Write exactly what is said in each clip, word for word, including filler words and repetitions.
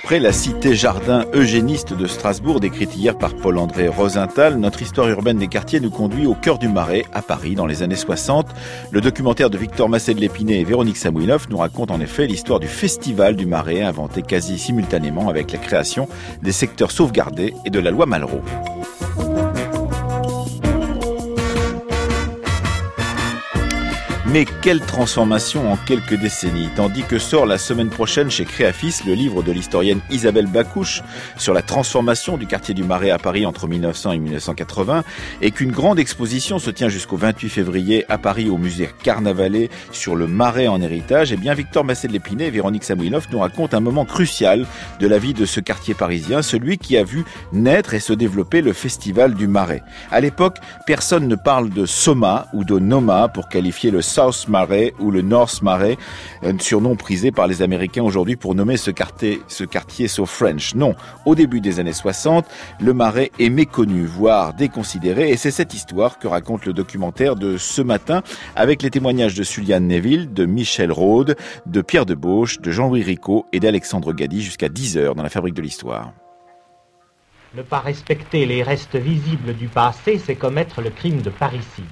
Après la cité-jardin eugéniste de Strasbourg, décrite hier par Paul-André Rosenthal, notre histoire urbaine des quartiers nous conduit au cœur du Marais, à Paris, dans les années soixante. Le documentaire de Victor Massé de l'Épinay et Véronique Samouilov nous raconte en effet l'histoire du Festival du Marais, inventé quasi simultanément avec la création des secteurs sauvegardés et de la loi Malraux. Mais quelle transformation en quelques décennies. Tandis que sort la semaine prochaine chez Créafis le livre de l'historienne Isabelle Bacouche sur la transformation du quartier du Marais à Paris entre mille neuf cents et mille neuf cent quatre-vingts, et qu'une grande exposition se tient jusqu'au vingt-huit février à Paris au musée Carnavalet sur le Marais en héritage, et bien Victor Massé de l'Épinay et Véronique Samouilov nous racontent un moment crucial de la vie de ce quartier parisien, celui qui a vu naître et se développer le Festival du Marais. À l'époque, personne ne parle de Soma ou de Noma pour qualifier le South Marais ou le North Marais, un surnom prisé par les Américains aujourd'hui pour nommer ce quartier, ce quartier so French. Non, au début des années soixante, le Marais est méconnu, voire déconsidéré, et c'est cette histoire que raconte le documentaire de ce matin, avec les témoignages de Suliane Neville, de Michel Rode, de Pierre Debauche, de Jean-Louis Ricot et d'Alexandre Gady jusqu'à dix heures dans la Fabrique de l'Histoire. Ne pas respecter les restes visibles du passé, c'est commettre le crime de parricide.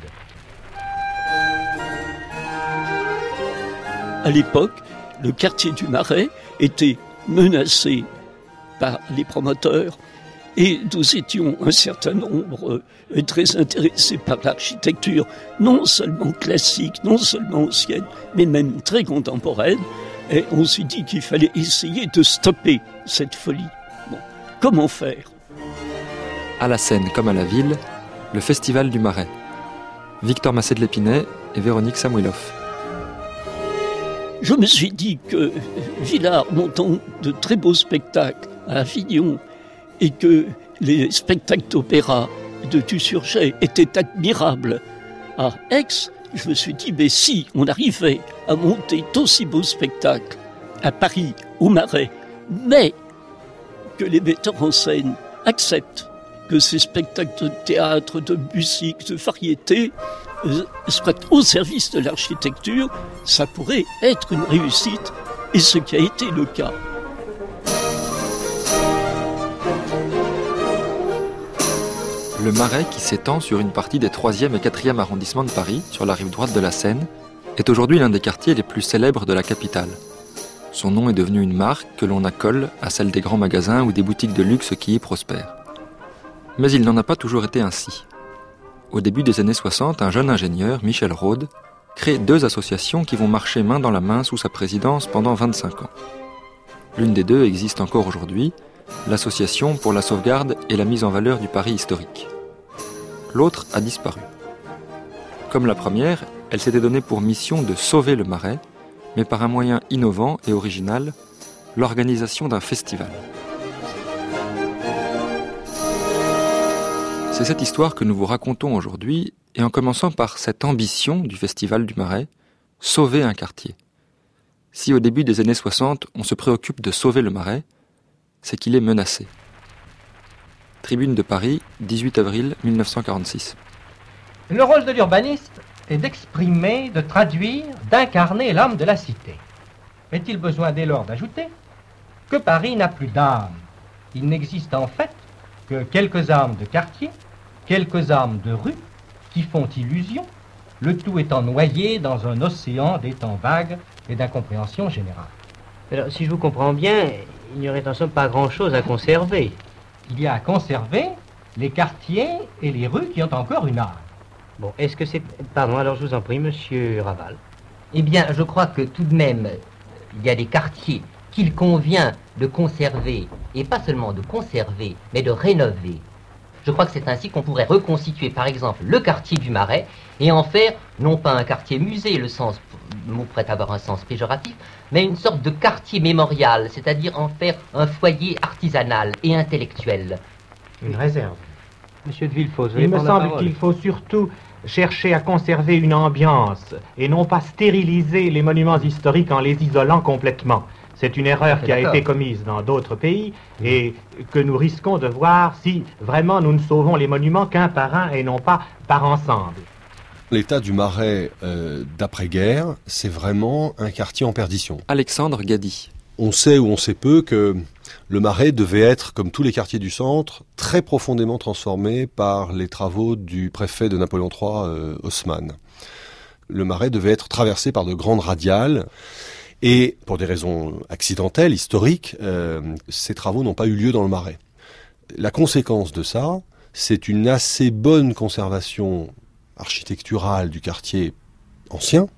À l'époque, le quartier du Marais était menacé par les promoteurs et nous étions un certain nombre euh, très intéressés par l'architecture, non seulement classique, non seulement ancienne, mais même très contemporaine. Et on s'est dit qu'il fallait essayer de stopper cette folie. Bon, comment faire ? À la Seine comme à la ville, le Festival du Marais. Victor Massé de l'Épinay et Véronique Samouilov. Je me suis dit que Villard montant de très beaux spectacles à Avignon et que les spectacles d'opéra de Dusurgé étaient admirables à Aix, je me suis dit, mais si on arrivait à monter d'aussi beaux spectacles à Paris, au Marais, mais que les metteurs en scène acceptent que ces spectacles de théâtre, de musique, de variété euh, soient au service de l'architecture, ça pourrait être une réussite, et ce qui a été le cas. Le Marais, qui s'étend sur une partie des troisième et quatrième arrondissements de Paris, sur la rive droite de la Seine, est aujourd'hui l'un des quartiers les plus célèbres de la capitale. Son nom est devenu une marque que l'on accole à celle des grands magasins ou des boutiques de luxe qui y prospèrent. Mais il n'en a pas toujours été ainsi. Au début des années soixante, un jeune ingénieur, Michel Rode, crée deux associations qui vont marcher main dans la main sous sa présidence pendant vingt-cinq ans. L'une des deux existe encore aujourd'hui, l'Association pour la sauvegarde et la mise en valeur du Paris historique. L'autre a disparu. Comme la première, elle s'était donnée pour mission de sauver le Marais, mais par un moyen innovant et original, l'organisation d'un festival. C'est cette histoire que nous vous racontons aujourd'hui, et en commençant par cette ambition du Festival du Marais, sauver un quartier. Si au début des années soixante, on se préoccupe de sauver le Marais, c'est qu'il est menacé. Tribune de Paris, dix-huit avril mille neuf cent quarante-six. Le rôle de l'urbaniste est d'exprimer, de traduire, d'incarner l'âme de la cité. Est-il besoin dès lors d'ajouter que Paris n'a plus d'âme? Il n'existe en fait que quelques âmes de quartier, quelques âmes de rue qui font illusion, le tout étant noyé dans un océan d'étangs vagues et d'incompréhension générale. Alors, si je vous comprends bien, il n'y aurait en somme pas grand-chose à conserver. Il y a à conserver les quartiers et les rues qui ont encore une âme. Bon, est-ce que c'est... Pardon, alors je vous en prie, monsieur Raval. Eh bien, je crois que tout de même, il y a des quartiers qu'il convient de conserver, et pas seulement de conserver, mais de rénover. Je crois que c'est ainsi qu'on pourrait reconstituer, par exemple, le quartier du Marais, et en faire, non pas un quartier musée, le sens, le mot pourrait avoir un sens péjoratif, mais une sorte de quartier mémorial, c'est-à-dire en faire un foyer artisanal et intellectuel. Une réserve. Monsieur de Villefausse, vous Il me prendre la semble parole. qu'il faut surtout chercher à conserver une ambiance, et non pas stériliser les monuments historiques en les isolant complètement. C'est une erreur qui a été commise dans d'autres pays et que nous risquons de voir si vraiment nous ne sauvons les monuments qu'un par un et non pas par ensemble. L'état du Marais euh, d'après-guerre, c'est vraiment un quartier en perdition. Alexandre Gady. On sait ou on sait peu que le Marais devait être, comme tous les quartiers du centre, très profondément transformé par les travaux du préfet de Napoléon trois, euh, Haussmann. Le Marais devait être traversé par de grandes radiales et, pour des raisons accidentelles, historiques, euh, ces travaux n'ont pas eu lieu dans le Marais. La conséquence de ça, c'est une assez bonne conservation architecturale du quartier ancien,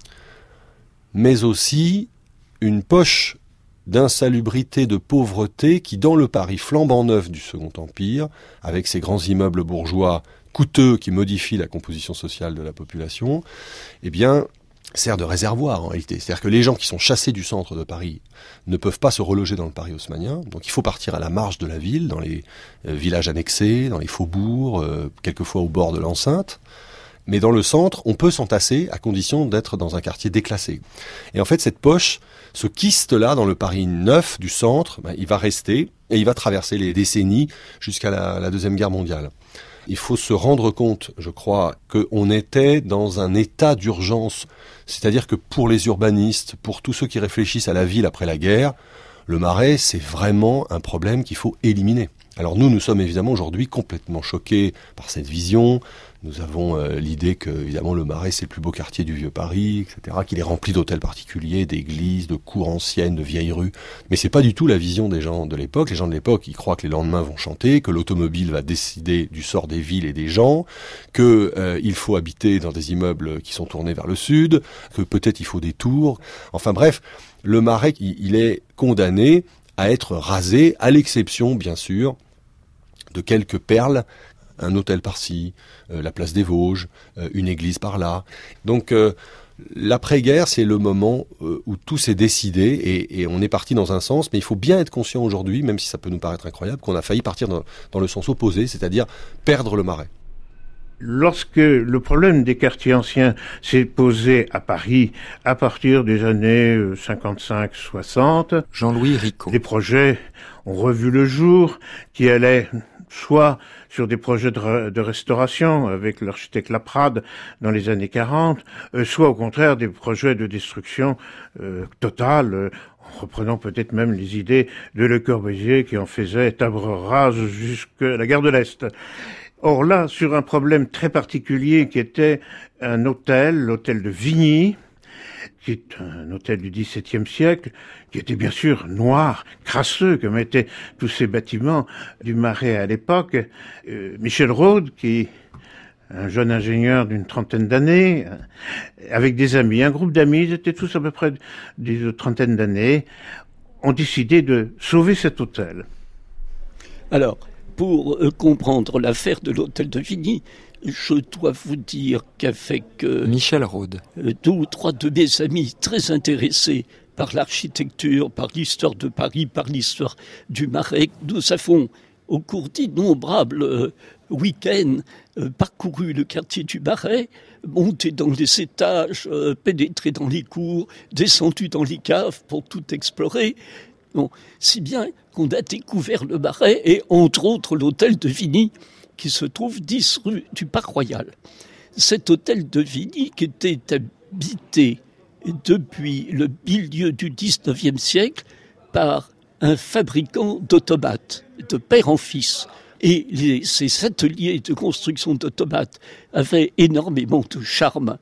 mais aussi une poche d'insalubrité, de pauvreté qui, dans le Paris flambant neuf du Second Empire, avec ses grands immeubles bourgeois coûteux qui modifient la composition sociale de la population, eh bien, sert de réservoir en réalité. C'est-à-dire que les gens qui sont chassés du centre de Paris ne peuvent pas se reloger dans le Paris haussmannien, donc il faut partir à la marge de la ville, dans les euh, villages annexés, dans les faubourgs, euh, quelquefois au bord de l'enceinte. Mais dans le centre, on peut s'entasser à condition d'être dans un quartier déclassé. Et en fait, cette poche, ce kyste-là, dans le Paris neuf du centre, ben, il va rester et il va traverser les décennies jusqu'à la, la Deuxième Guerre mondiale. Il faut se rendre compte, je crois, qu'on était dans un état d'urgence. C'est-à-dire que pour les urbanistes, pour tous ceux qui réfléchissent à la ville après la guerre, le Marais, c'est vraiment un problème qu'il faut éliminer. Alors nous, nous sommes évidemment aujourd'hui complètement choqués par cette vision. Nous avons euh, l'idée que, évidemment, le Marais, c'est le plus beau quartier du vieux Paris, et cetera, qu'il est rempli d'hôtels particuliers, d'églises, de cours anciennes, de vieilles rues. Mais c'est pas du tout la vision des gens de l'époque. Les gens de l'époque, ils croient que les lendemains vont chanter, que l'automobile va décider du sort des villes et des gens, que euh, il faut habiter dans des immeubles qui sont tournés vers le sud, que peut-être il faut des tours. Enfin bref, le Marais, il, il est condamné à être rasé, à l'exception, bien sûr, de quelques perles, un hôtel par-ci, euh, la place des Vosges, euh, une église par-là. Donc euh, l'après-guerre, c'est le moment euh, où tout s'est décidé et, et on est parti dans un sens, mais il faut bien être conscient aujourd'hui, même si ça peut nous paraître incroyable, qu'on a failli partir dans, dans le sens opposé, c'est-à-dire perdre le Marais. Lorsque le problème des quartiers anciens s'est posé à Paris à partir des années cinquante-cinq soixante, Jean-Louis Ricot. Les projets ont revu le jour qui allaient soit sur des projets de, de restauration avec l'architecte Laprade dans les années quarante, euh, soit au contraire des projets de destruction euh, totale, euh, en reprenant peut-être même les idées de Le Corbusier qui en faisait table rase jusqu'à la gare de l'Est. Or là, sur un problème très particulier qui était un hôtel, l'hôtel de Vigny, qui est un hôtel du dix-septième siècle, qui était bien sûr noir, crasseux, comme étaient tous ces bâtiments du Marais à l'époque. Euh, Michel Rode, qui est un jeune ingénieur d'une trentaine d'années, avec des amis, un groupe d'amis, ils étaient tous à peu près d'une trentaine d'années, ont décidé de sauver cet hôtel. Alors, pour euh, comprendre l'affaire de l'hôtel de Vigny, je dois vous dire qu'avec euh, Michel Rode, euh, deux ou trois de mes amis très intéressés par l'architecture, par l'histoire de Paris, par l'histoire du Marais, nous avons, au cours d'innombrables euh, week-ends, euh, parcouru le quartier du Marais, monté dans les étages, euh, pénétré dans les cours, descendu dans les caves pour tout explorer. Bon, si bien qu'on a découvert le Marais et, entre autres, l'hôtel de Vigny, qui se trouve dix rue du Parc Royal. Cet hôtel de Vigny, qui était habité depuis le milieu du dix-neuvième siècle par un fabricant d'automates, de père en fils. Et les, ces ateliers de construction d'automates avaient énormément de charme.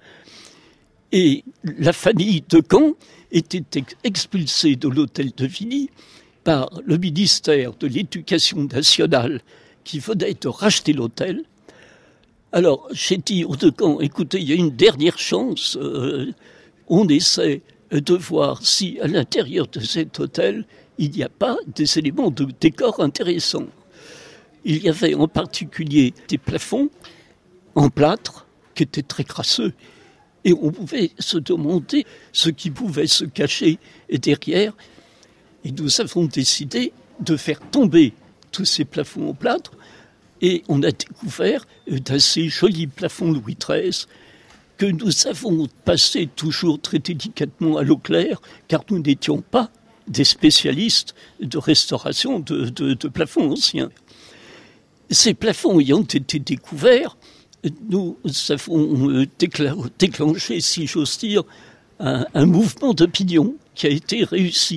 Et la famille de Caen était expulsée de l'hôtel de Vigny par le ministère de l'Éducation nationale qui venait de racheter l'hôtel. Alors, j'ai dit aux de Caen, écoutez, il y a une dernière chance, euh, on essaie de voir si à l'intérieur de cet hôtel, il n'y a pas des éléments de décor intéressants. Il y avait en particulier des plafonds en plâtre qui étaient très crasseux. Et on pouvait se demander ce qui pouvait se cacher derrière. Et nous avons décidé de faire tomber tous ces plafonds en plâtre. Et on a découvert d'assez jolis plafonds Louis treize que nous avons passés toujours très délicatement à l'eau claire, car nous n'étions pas des spécialistes de restauration de, de, de plafonds anciens. Ces plafonds ayant été découverts, nous avons déclenché, si j'ose dire, un, un mouvement d'opinion qui a été réussi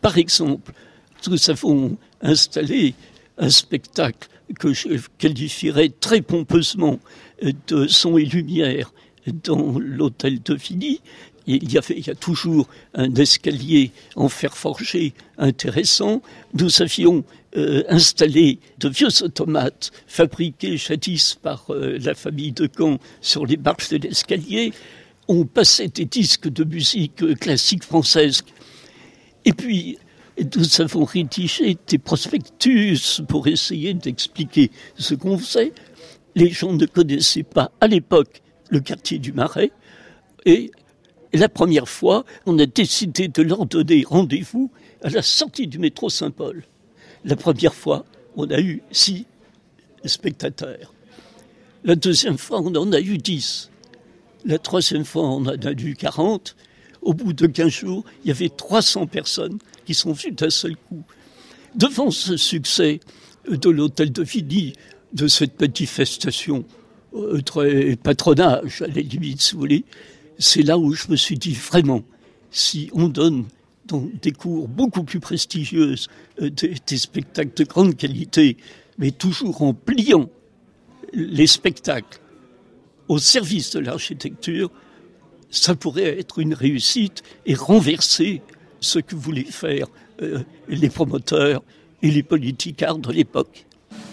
Par exemple, nous avons installé un spectacle que je qualifierais très pompeusement de son et lumière dans l'hôtel de Vigny. Il y avait, il y a toujours un escalier en fer forgé intéressant. Nous avions euh, installé de vieux automates fabriqués jadis par euh, la famille de Caen sur les marches de l'escalier. On passait des disques de musique classique française. Et puis, nous avons rédigé des prospectus pour essayer d'expliquer ce qu'on faisait. Les gens ne connaissaient pas à l'époque le quartier du Marais. Et la première fois, on a décidé de leur donner rendez-vous à la sortie du métro Saint-Paul. La première fois, on a eu six spectateurs. La deuxième fois, on en a eu dix. La troisième fois, on en a eu quarante. Au bout de quinze jours, il y avait trois cents personnes qui sont venues d'un seul coup. Devant ce succès de l'hôtel de Vigny, de cette manifestation euh, très patronage, à la limite, si vous voulez, c'est là où je me suis dit, vraiment, si on donne dans des cours beaucoup plus prestigieuses euh, des, des spectacles de grande qualité, mais toujours en pliant les spectacles au service de l'architecture, ça pourrait être une réussite et renverser ce que voulaient faire euh, les promoteurs et les politicards de l'époque.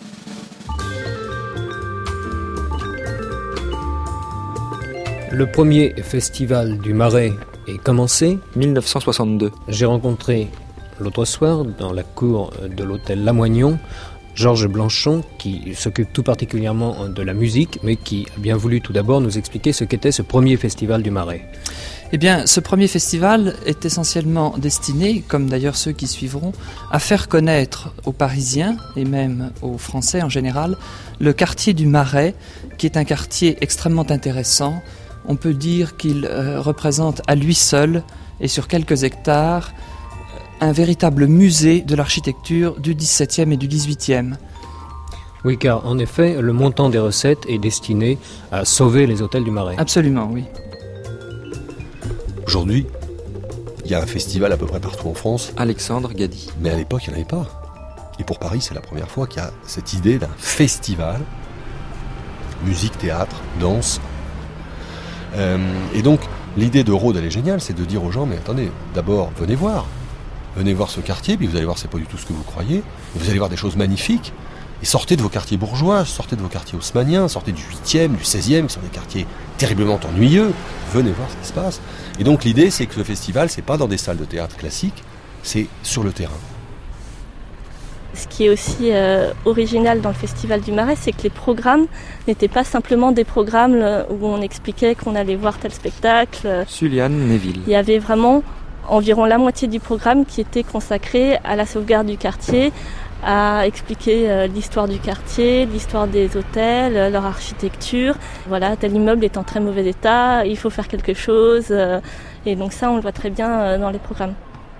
Le premier festival du Marais est commencé. dix-neuf cent soixante-deux. J'ai rencontré l'autre soir, dans la cour de l'hôtel Lamoignon, Georges Blanchon, qui s'occupe tout particulièrement de la musique, mais qui a bien voulu tout d'abord nous expliquer ce qu'était ce premier festival du Marais. Eh bien, ce premier festival est essentiellement destiné, comme d'ailleurs ceux qui suivront, à faire connaître aux Parisiens, et même aux Français en général, le quartier du Marais, qui est un quartier extrêmement intéressant. On peut dire qu'il euh, représente à lui seul, et sur quelques hectares, un véritable musée de l'architecture du dix-septième et du dix-huitième. Oui, car en effet, le montant des recettes est destiné à sauver les hôtels du Marais. Absolument, oui. Aujourd'hui, il y a un festival à peu près partout en France. Alexandre Gady. Mais à l'époque, il n'y en avait pas. Et pour Paris, c'est la première fois qu'il y a cette idée d'un festival. Musique, théâtre, danse. Euh, et donc, l'idée de Rode, elle est géniale, c'est de dire aux gens, mais attendez, d'abord, venez voir. Venez voir ce quartier, puis vous allez voir, c'est pas du tout ce que vous croyez. Vous allez voir des choses magnifiques. Et sortez de vos quartiers bourgeois, sortez de vos quartiers haussmanniens, sortez du huitième, du seizième, qui sont des quartiers terriblement ennuyeux. Venez voir ce qui se passe. Et donc l'idée, c'est que ce festival, c'est pas dans des salles de théâtre classiques, c'est sur le terrain. Ce qui est aussi euh, original dans le Festival du Marais, c'est que les programmes n'étaient pas simplement des programmes où on expliquait qu'on allait voir tel spectacle. Suliane Neville. Il y avait vraiment environ la moitié du programme qui était consacré à la sauvegarde du quartier, à expliquer euh, l'histoire du quartier, l'histoire des hôtels, euh, leur architecture. Voilà, tel immeuble est en très mauvais état, il faut faire quelque chose. Euh, et donc ça, on le voit très bien euh, dans les programmes.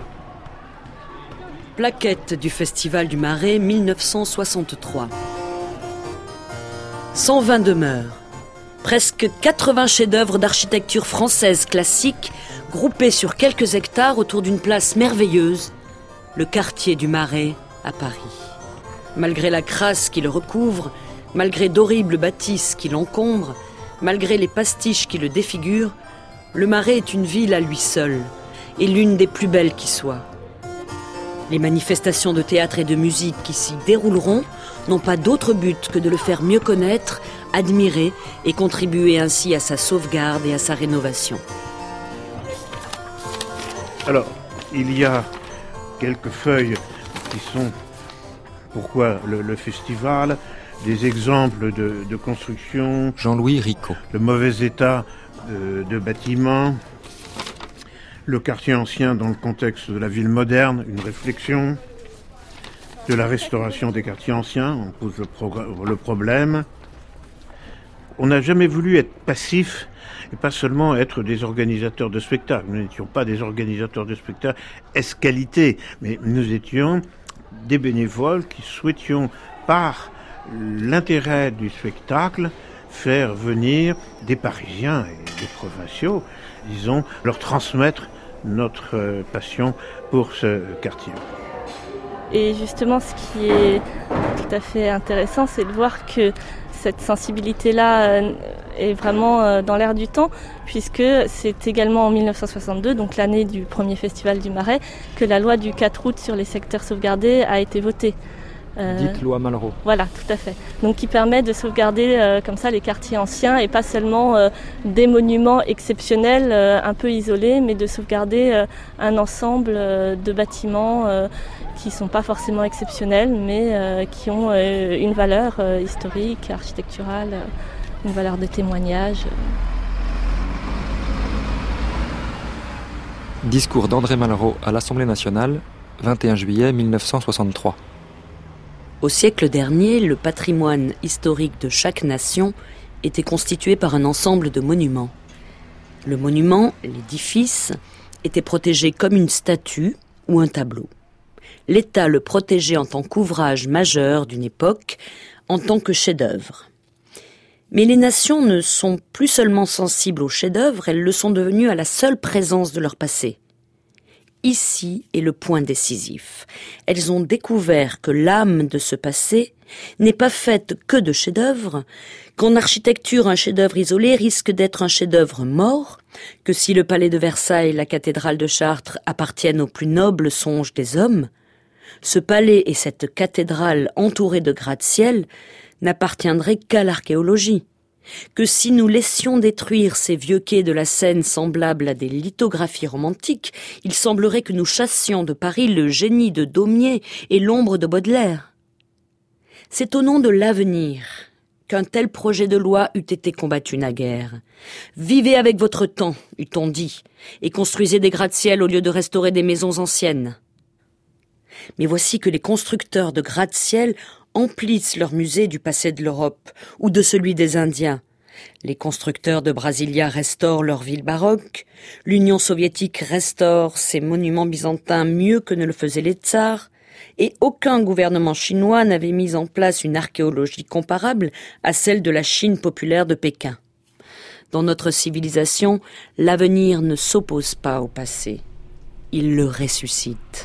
Plaquette du Festival du Marais dix-neuf cent soixante-trois. cent vingt demeures. Presque quatre-vingts chefs-d'œuvre d'architecture française classique groupés sur quelques hectares autour d'une place merveilleuse, le quartier du Marais à Paris. Malgré la crasse qui le recouvre, malgré d'horribles bâtisses qui l'encombrent, malgré les pastiches qui le défigurent, le Marais est une ville à lui seul et l'une des plus belles qui soit. Les manifestations de théâtre et de musique qui s'y dérouleront n'ont pas d'autre but que de le faire mieux connaître, admirer et contribuer ainsi à sa sauvegarde et à sa rénovation. Alors, il y a quelques feuilles qui sont, pourquoi le, le festival, des exemples de, de construction. Jean-Louis Ricot. Le mauvais état de, de bâtiments, le quartier ancien dans le contexte de la ville moderne, une réflexion, de la restauration des quartiers anciens, on pose le, progr- le problème. On n'a jamais voulu être passif et pas seulement être des organisateurs de spectacles. Nous n'étions pas des organisateurs de spectacles ès-qualité, mais nous étions des bénévoles qui souhaitions, par l'intérêt du spectacle, faire venir des Parisiens et des provinciaux, disons, leur transmettre notre passion pour ce quartier. Et justement, ce qui est tout à fait intéressant, c'est de voir que cette sensibilité-là est vraiment dans l'air du temps, puisque c'est également en mille neuf cent soixante-deux, donc l'année du premier festival du Marais, que la loi du quatre août sur les secteurs sauvegardés a été votée. Euh, Dite loi Malraux. Voilà, tout à fait. Donc qui permet de sauvegarder euh, comme ça les quartiers anciens et pas seulement euh, des monuments exceptionnels euh, un peu isolés, mais de sauvegarder euh, un ensemble euh, de bâtiments euh, qui ne sont pas forcément exceptionnels, mais euh, qui ont euh, une valeur euh, historique, architecturale, euh, une valeur de témoignage. Discours d'André Malraux à l'Assemblée nationale, vingt et un juillet mille neuf cent soixante-trois. Au siècle dernier, le patrimoine historique de chaque nation était constitué par un ensemble de monuments. Le monument, l'édifice, était protégé comme une statue ou un tableau. L'État le protégeait en tant qu'ouvrage majeur d'une époque, en tant que chef-d'œuvre. Mais les nations ne sont plus seulement sensibles aux chefs-d'œuvre, elles le sont devenues à la seule présence de leur passé. Ici est le point décisif. Elles ont découvert que l'âme de ce passé n'est pas faite que de chefs-d'œuvre, qu'en architecture un chef-d'œuvre isolé risque d'être un chef-d'œuvre mort, que si le palais de Versailles, la cathédrale de Chartres appartiennent aux plus nobles songes des hommes, ce palais et cette cathédrale entourée de gratte-ciel n'appartiendraient qu'à l'archéologie. Que si nous laissions détruire ces vieux quais de la Seine semblables à des lithographies romantiques, il semblerait que nous chassions de Paris le génie de Daumier et l'ombre de Baudelaire. C'est au nom de l'avenir qu'un tel projet de loi eût été combattu naguère. Vivez avec votre temps, eût-on dit, et construisez des gratte-ciel au lieu de restaurer des maisons anciennes. Mais voici que les constructeurs de gratte-ciel emplissent leur musée du passé de l'Europe ou de celui des Indiens. Les constructeurs de Brasilia restaurent leur ville baroque, l'Union soviétique restaure ses monuments byzantins mieux que ne le faisaient les tsars, et aucun gouvernement chinois n'avait mis en place une archéologie comparable à celle de la Chine populaire de Pékin. Dans notre civilisation, l'avenir ne s'oppose pas au passé, il le ressuscite.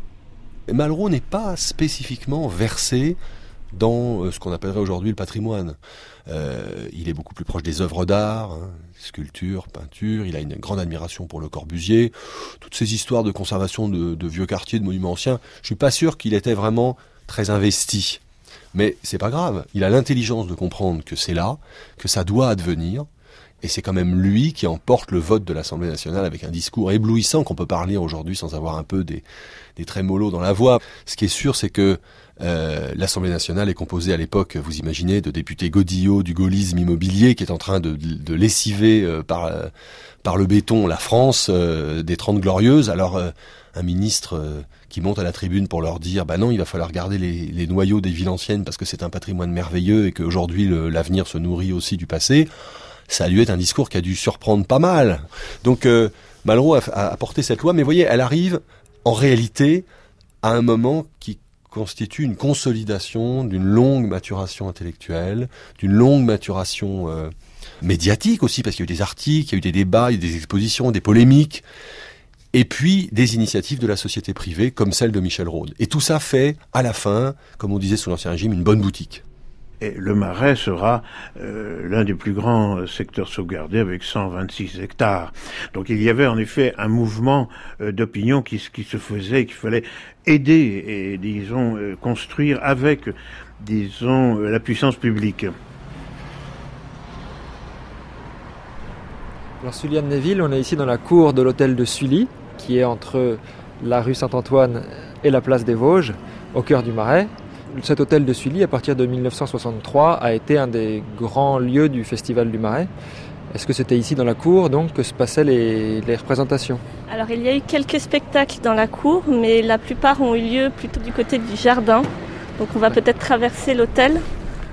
Malraux n'est pas spécifiquement versé dans ce qu'on appellerait aujourd'hui le patrimoine. Euh, il est beaucoup plus proche des œuvres d'art, hein, sculpture, peinture, il a une grande admiration pour Le Corbusier. Toutes ces histoires de conservation de, de vieux quartiers, de monuments anciens, je suis pas sûr qu'il était vraiment très investi. Mais c'est pas grave, il a l'intelligence de comprendre que c'est là, que ça doit advenir, et c'est quand même lui qui emporte le vote de l'Assemblée nationale avec un discours éblouissant qu'on peut parler aujourd'hui sans avoir un peu des, des trémolos dans la voix. Ce qui est sûr, c'est que euh, l'Assemblée nationale est composée à l'époque, vous imaginez, de députés godillots du gaullisme immobilier qui est en train de, de lessiver euh, par, euh, par le béton la France euh, des Trente Glorieuses. Alors euh, un ministre euh, qui monte à la tribune pour leur dire « bah non, il va falloir garder les, les noyaux des villes anciennes parce que c'est un patrimoine merveilleux et qu'aujourd'hui le, l'avenir se nourrit aussi du passé », ça a dû être un discours qui a dû surprendre pas mal. Donc euh, Malraux a, a porté cette loi, mais vous voyez, elle arrive en réalité à un moment qui constitue une consolidation d'une longue maturation intellectuelle, d'une longue maturation euh, médiatique aussi, parce qu'il y a eu des articles, il y a eu des débats, il y a eu des expositions, des polémiques, et puis des initiatives de la société privée, comme celle de Michel Rode. Et tout ça fait, à la fin, comme on disait sous l'Ancien Régime, une bonne boutique. Et le Marais sera euh, l'un des plus grands secteurs sauvegardés avec cent vingt-six hectares. Donc il y avait en effet un mouvement euh, d'opinion qui, qui se faisait, qu'il fallait aider et, disons, euh, construire avec, disons, euh, la puissance publique. Alors Suliane Neville, on est ici dans la cour de l'hôtel de Sully, qui est entre la rue Saint-Antoine et la place des Vosges, au cœur du Marais. Cet hôtel de Sully, à partir de mille neuf cent soixante-trois, a été un des grands lieux du Festival du Marais. Est-ce que c'était ici dans la cour donc que se passaient les, les représentations ? Alors il y a eu quelques spectacles dans la cour, mais la plupart ont eu lieu plutôt du côté du jardin. Donc on va peut-être traverser l'hôtel.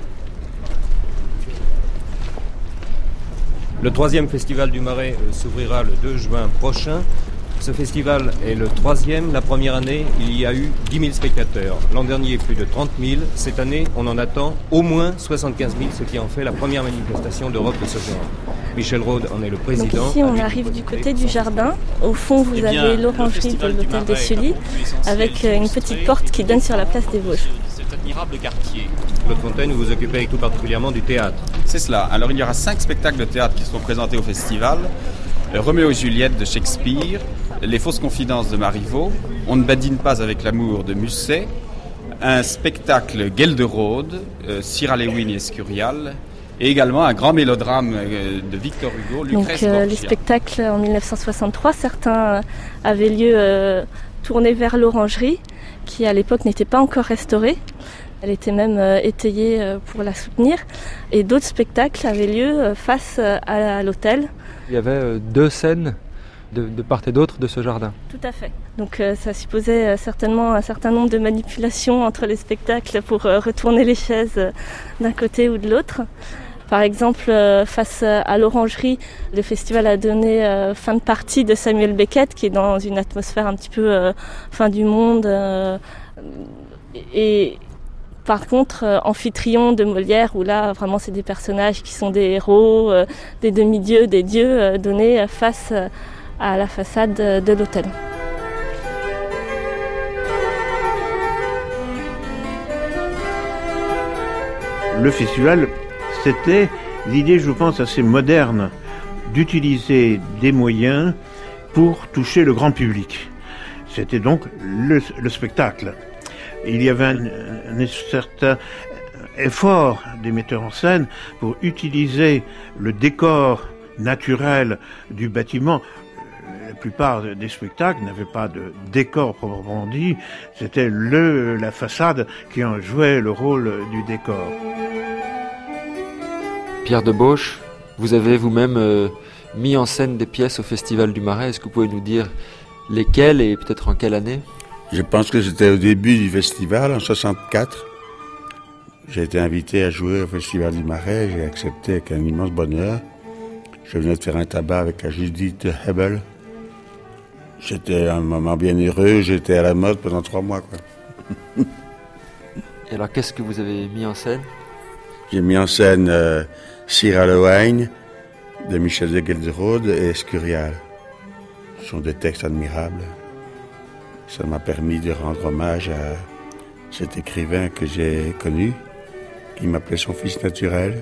Le troisième Festival du Marais s'ouvrira le deux juin prochain. Ce festival est le troisième. La première année, il y a eu dix mille spectateurs. L'an dernier, plus de trente mille. Cette année, on en attend au moins soixante-quinze mille, ce qui en fait la première manifestation d'Europe de ce genre. Michel Rode en est le président. Donc ici, on arrive du côté du jardin. Au fond, vous Eh bien, avez l'orangerie de l'hôtel des Sully, avec une petite porte qui donne sur la place des Vosges. Cet admirable quartier. Claude Fontaine, vous vous occupez tout particulièrement du théâtre. C'est cela. Alors il y aura cinq spectacles de théâtre qui seront présentés au festival. Roméo et Juliette de Shakespeare, Les fausses confidences de Marivaux, On ne badine pas avec l'amour de Musset, un spectacle Gelderode, euh, Cyrano Lewin et Escurial, et également un grand mélodrame euh, de Victor Hugo, Lucrèce Donc euh, Borgia. les spectacles en mille neuf cent soixante-trois, certains euh, avaient lieu euh, tournés vers l'orangerie, qui à l'époque n'était pas encore restaurée. Elle était même euh, étayée euh, pour la soutenir. Et d'autres spectacles avaient lieu euh, face euh, à, à l'hôtel. Il y avait euh, deux scènes de, de part et d'autre de ce jardin. Tout à fait. Donc euh, ça supposait euh, certainement un certain nombre de manipulations entre les spectacles pour euh, retourner les chaises euh, d'un côté ou de l'autre. Par exemple, euh, face à l'orangerie, le festival a donné euh, fin de partie de Samuel Beckett, qui est dans une atmosphère un petit peu euh, fin du monde. Euh, et par contre, euh, Amphitryon de Molière, où là, vraiment, c'est des personnages qui sont des héros, euh, des demi-dieux, des dieux, euh, donnés face euh, à la façade de l'hôtel. Le festival, c'était l'idée, je pense, assez moderne d'utiliser des moyens pour toucher le grand public. C'était donc le, le spectacle. Il y avait un, un certain effort des metteurs en scène pour utiliser le décor naturel du bâtiment. La plupart des spectacles n'avaient pas de décor proprement dit, c'était le, la façade qui en jouait le rôle du décor. Pierre Debauche, vous avez vous-même euh, mis en scène des pièces au Festival du Marais. Est-ce que vous pouvez nous dire lesquelles et peut-être en quelle année ? Je pense que c'était au début du festival, en soixante-quatre. J'ai été invité à jouer au Festival du Marais. J'ai accepté avec un immense bonheur. Je venais de faire un tabac avec la Judith Hebel. C'était un moment bien heureux. J'étais à la mode pendant trois mois, quoi. Et alors, qu'est-ce que vous avez mis en scène ? J'ai mis en scène euh, Cyrano Lewin de Michel de Gelderode et Escurial. Ce sont des textes admirables. Ça m'a permis de rendre hommage à cet écrivain que j'ai connu, qui m'appelait son fils naturel.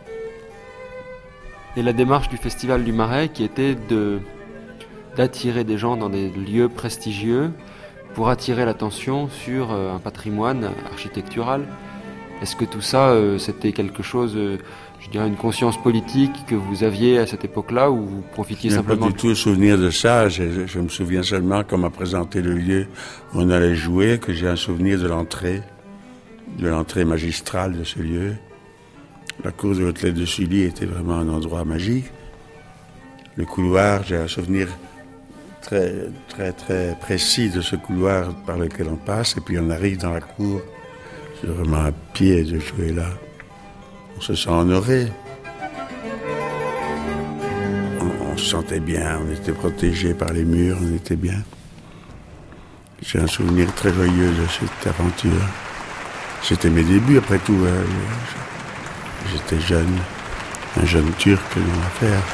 Et la démarche du Festival du Marais qui était de, d'attirer des gens dans des lieux prestigieux pour attirer l'attention sur un patrimoine architectural. Est-ce que tout ça, euh, c'était quelque chose, euh, je dirais, une conscience politique que vous aviez à cette époque-là, ou vous profitiez je simplement... Je n'ai pas du tout le souvenir de ça. Je, je me souviens seulement qu'on m'a présenté le lieu où on allait jouer, que j'ai un souvenir de l'entrée, de l'entrée magistrale de ce lieu. La cour de l'hôtel de Sully était vraiment un endroit magique. Le couloir, j'ai un souvenir très, très, très précis de ce couloir par lequel on passe, et puis on arrive dans la cour. C'est vraiment un pied de jouer là. On se sent honoré. On, on se sentait bien, on était protégés par les murs, on était bien. J'ai un souvenir très joyeux de cette aventure. C'était mes débuts, après tout. Euh, j'étais jeune, un jeune Turc dans l'affaire.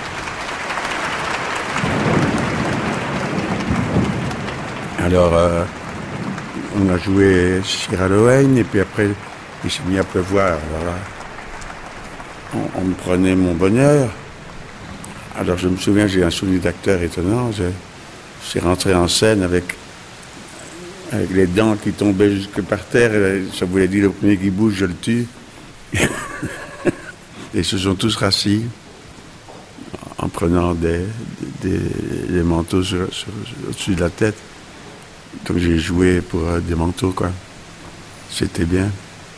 Alors... Euh, on a joué Cyrano Lewin, et puis après, il s'est mis à pleuvoir. Alors là, on, on me prenait mon bonheur. Alors je me souviens, j'ai un souvenir d'acteur étonnant. Je, je suis rentré en scène avec, avec les dents qui tombaient jusque par terre. Et ça voulait dire le premier qui bouge, je le tue. Et ils se sont tous rassis en prenant des, des, des manteaux sur, sur, au-dessus de la tête. Donc j'ai joué pour euh, des manteaux, quoi. C'était bien.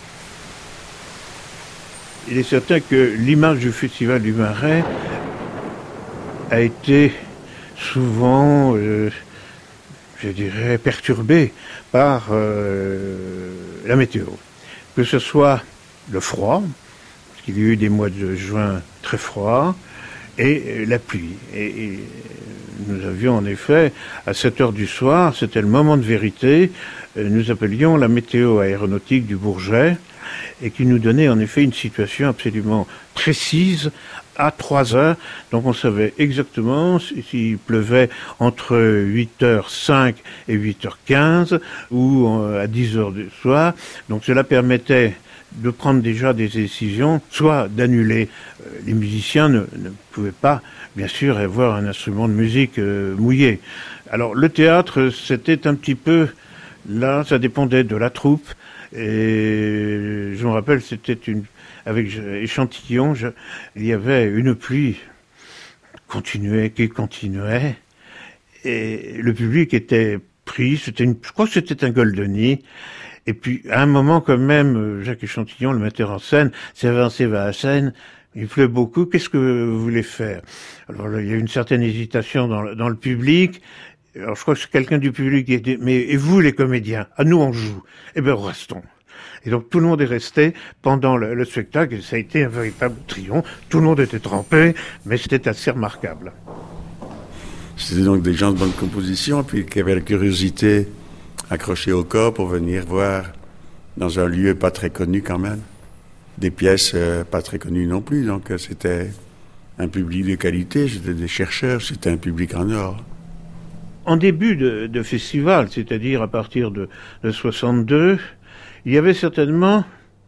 Il est certain que l'image du Festival du Marais a été souvent, euh, je dirais, perturbée par euh, la météo. Que ce soit le froid, parce qu'il y a eu des mois de juin très froids, et la pluie. Et, et nous avions en effet, à sept heures du soir, c'était le moment de vérité, nous appelions la météo aéronautique du Bourget, et qui nous donnait en effet une situation absolument précise à trois heures. Donc on savait exactement s'il pleuvait entre huit heures cinq et huit heures quinze ou à dix heures du soir. Donc cela permettait de prendre déjà des décisions, soit d'annuler. Les musiciens ne, ne pouvaient pas, bien sûr, avoir un instrument de musique euh, mouillé. Alors le théâtre, c'était un petit peu, là, ça dépendait de la troupe. Et je me rappelle, c'était une, avec échantillon, je, il y avait une pluie continuait, qui continuait, et le public était pris. C'était une, je crois que c'était un Goldoni. Et puis à un moment, quand même, Jacques Échantillon, le metteur en scène, s'est avancé vers la scène. Il pleut beaucoup. Qu'est-ce que vous voulez faire? Alors là, il y a une certaine hésitation dans le, dans le public. Alors je crois que c'est quelqu'un du public qui était, mais et vous les comédiens? À nous on joue. Eh ben restons. Et donc tout le monde est resté pendant le, le spectacle et ça a été un véritable triomphe. Tout le monde était trempé, mais c'était assez remarquable. C'était donc des gens de bonne composition, puis qui avaient la curiosité accrochée au corps pour venir voir dans un lieu pas très connu quand même. Des pièces euh, pas très connues non plus, donc euh, c'était un public de qualité, c'était des chercheurs, c'était un public en or. En début de, de festival, c'est-à-dire à partir de, de soixante-deux, il y avait certainement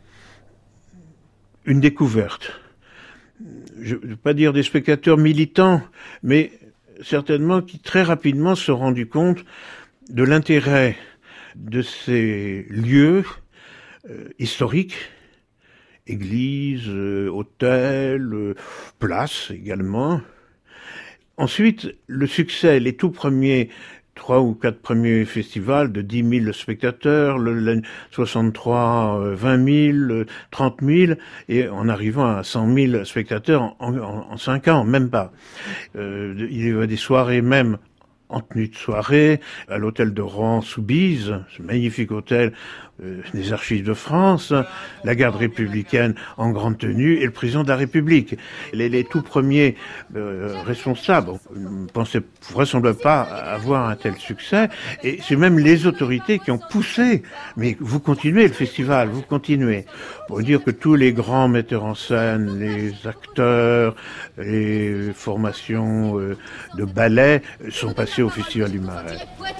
une découverte. Je ne veux pas dire des spectateurs militants, mais certainement qui très rapidement se sont rendus compte de l'intérêt de ces lieux euh, historiques, églises, euh, hôtels, euh, places également. Ensuite, le succès, les tout premiers, trois ou quatre premiers festivals de dix mille spectateurs, le, le soixante-trois, euh, vingt mille, trente mille, et en arrivant à cent mille spectateurs en, en, en cinq ans, même pas. Euh, il y avait des soirées même en tenue de soirée, à l'hôtel de Rohan-Soubise, ce magnifique hôtel euh, des Archives de France, la garde républicaine en grande tenue et le président de la République. Les, les tout premiers euh, responsables ne pensaient vraisemblablement pas avoir un tel succès, et c'est même les autorités qui ont poussé. Mais vous continuez le festival, vous continuez. Pour dire que tous les grands metteurs en scène, les acteurs, les formations euh, de ballet sont passés au Festival du Marais.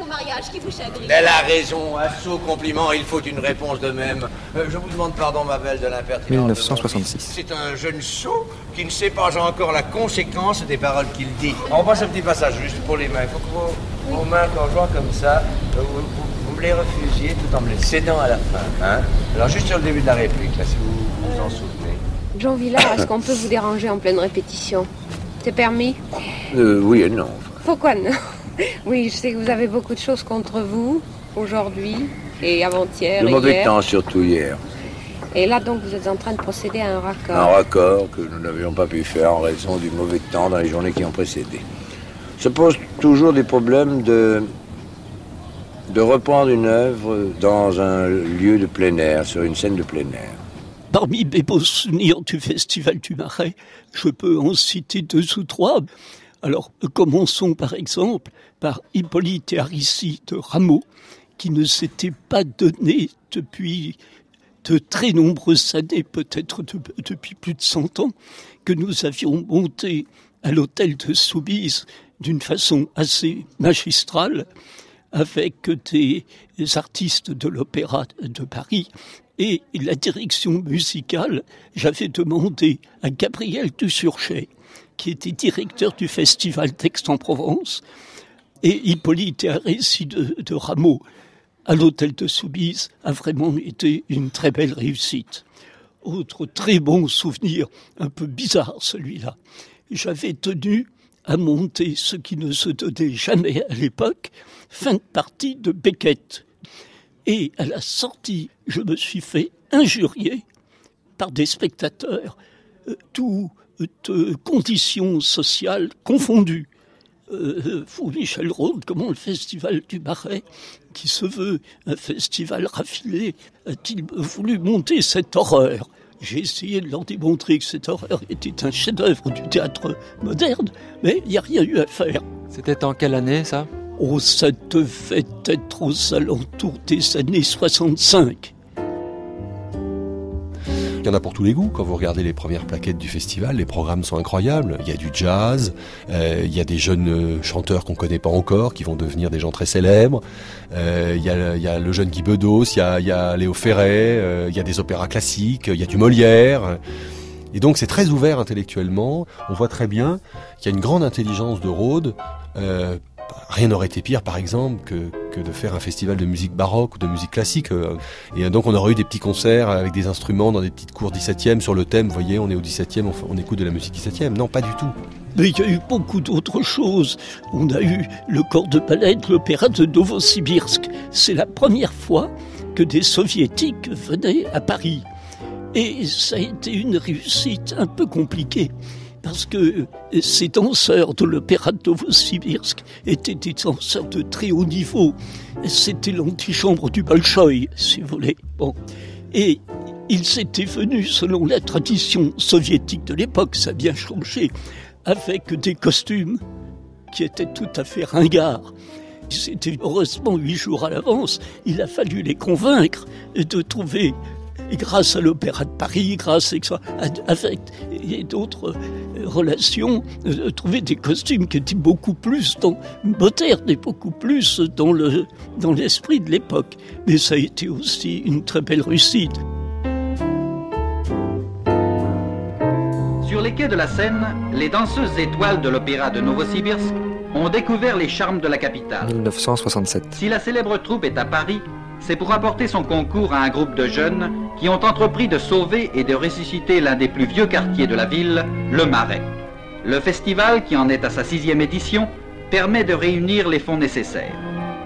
Elle a raison, un sot compliment, il faut une réponse de même. Euh, je vous demande pardon, ma belle, de l'impertinence. dix-neuf cent soixante-six. C'est un jeune sot qui ne sait pas encore la conséquence des paroles qu'il dit. On passe un petit passage juste pour les mains. Il faut que vos, vos mains, quand je vois comme ça, euh, vous, vous, vous me les refusiez tout en me les cédant à la fin. Hein. Alors juste sur le début de la réplique, là, si vous vous en souvenez. Jean Villard, est-ce qu'on peut vous déranger en pleine répétition? C'est permis? euh, Oui et non. Pourquoi non? Oui, je sais que vous avez beaucoup de choses contre vous, aujourd'hui et avant-hier. Le et mauvais hier. temps, surtout hier. Et là, donc, vous êtes en train de procéder à un raccord. Un raccord que nous n'avions pas pu faire en raison du mauvais temps dans les journées qui ont précédé. Se posent toujours des problèmes de, de reprendre une œuvre dans un lieu de plein air, sur une scène de plein air. Parmi mes beaux souvenirs du Festival du Marais, je peux en citer deux ou trois. Alors, commençons par exemple par Hippolyte et Aricie de Rameau, qui ne s'était pas donné depuis de très nombreuses années, peut-être de, depuis plus de cent ans, que nous avions monté à l'hôtel de Soubise d'une façon assez magistrale, avec des artistes de l'Opéra de Paris et la direction musicale. J'avais demandé à Gabriel Dusurchet, qui était directeur du festival d'Aix-en-Provence, et Hippolyte et Aricie de, de Rameau à l'hôtel de Soubise a vraiment été une très belle réussite. Autre très bon souvenir, un peu bizarre celui-là, j'avais tenu à monter ce qui ne se donnait jamais à l'époque, fin de partie de Beckett. Et à la sortie, je me suis fait injurier par des spectateurs, euh, tout de conditions sociales confondues. Euh, vous, Michel Rode, comment le Festival du Marais, qui se veut un festival raffiné, a-t-il voulu monter cette horreur? J'ai essayé de leur démontrer que cette horreur était un chef-d'œuvre du théâtre moderne, mais il n'y a rien eu à faire. C'était en quelle année, ça? Oh, ça devait être aux alentours des années soixante-cinq. Il y en a pour tous les goûts. Quand vous regardez les premières plaquettes du festival, les programmes sont incroyables. Il y a du jazz, euh, il y a des jeunes chanteurs qu'on connaît pas encore, qui vont devenir des gens très célèbres. Euh, il y a, il y a le jeune Guy Bedos, il y a, il y a Léo Ferré, euh, il y a des opéras classiques, il y a du Molière. Et donc c'est très ouvert intellectuellement. On voit très bien qu'il y a une grande intelligence de Rhodes. Euh, rien n'aurait été pire, par exemple, que, que de faire un festival de musique baroque ou de musique classique. Et donc on aurait eu des petits concerts avec des instruments dans des petites cours dix-septième sur le thème. Vous voyez, on est au dix-septième, on, on écoute de la musique dix-septième. Non, pas du tout. Mais il y a eu beaucoup d'autres choses. On a eu le corps de ballet de l'opéra de Novosibirsk. C'est la première fois que des soviétiques venaient à Paris. Et ça a été une réussite un peu compliquée. Parce que ces danseurs de l'opéra de Novosibirsk étaient des danseurs de très haut niveau. C'était l'antichambre du Bolchoï, si vous voulez. Bon. Et ils étaient venus, selon la tradition soviétique de l'époque, ça a bien changé, avec des costumes qui étaient tout à fait ringards. C'était heureusement huit jours à l'avance. Il a fallu les convaincre de trouver... Et grâce à l'Opéra de Paris, grâce à, avec et d'autres relations, euh, trouver des costumes qui étaient beaucoup plus dans, modernes et beaucoup plus dans, le, dans l'esprit de l'époque. Mais ça a été aussi une très belle réussite. Sur les quais de la Seine, les danseuses étoiles de l'Opéra de Novosibirsk ont découvert les charmes de la capitale. dix-neuf cent soixante-sept. Si la célèbre troupe est à Paris, c'est pour apporter son concours à un groupe de jeunes qui ont entrepris de sauver et de ressusciter l'un des plus vieux quartiers de la ville, le Marais. Le festival, qui en est à sa sixième édition, permet de réunir les fonds nécessaires.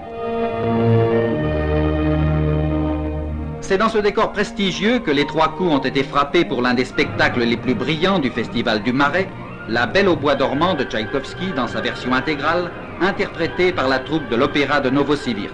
C'est dans ce décor prestigieux que les trois coups ont été frappés pour l'un des spectacles les plus brillants du festival du Marais, La Belle au bois dormant de Tchaïkovski dans sa version intégrale, interprétée par la troupe de l'Opéra de Novosibirsk.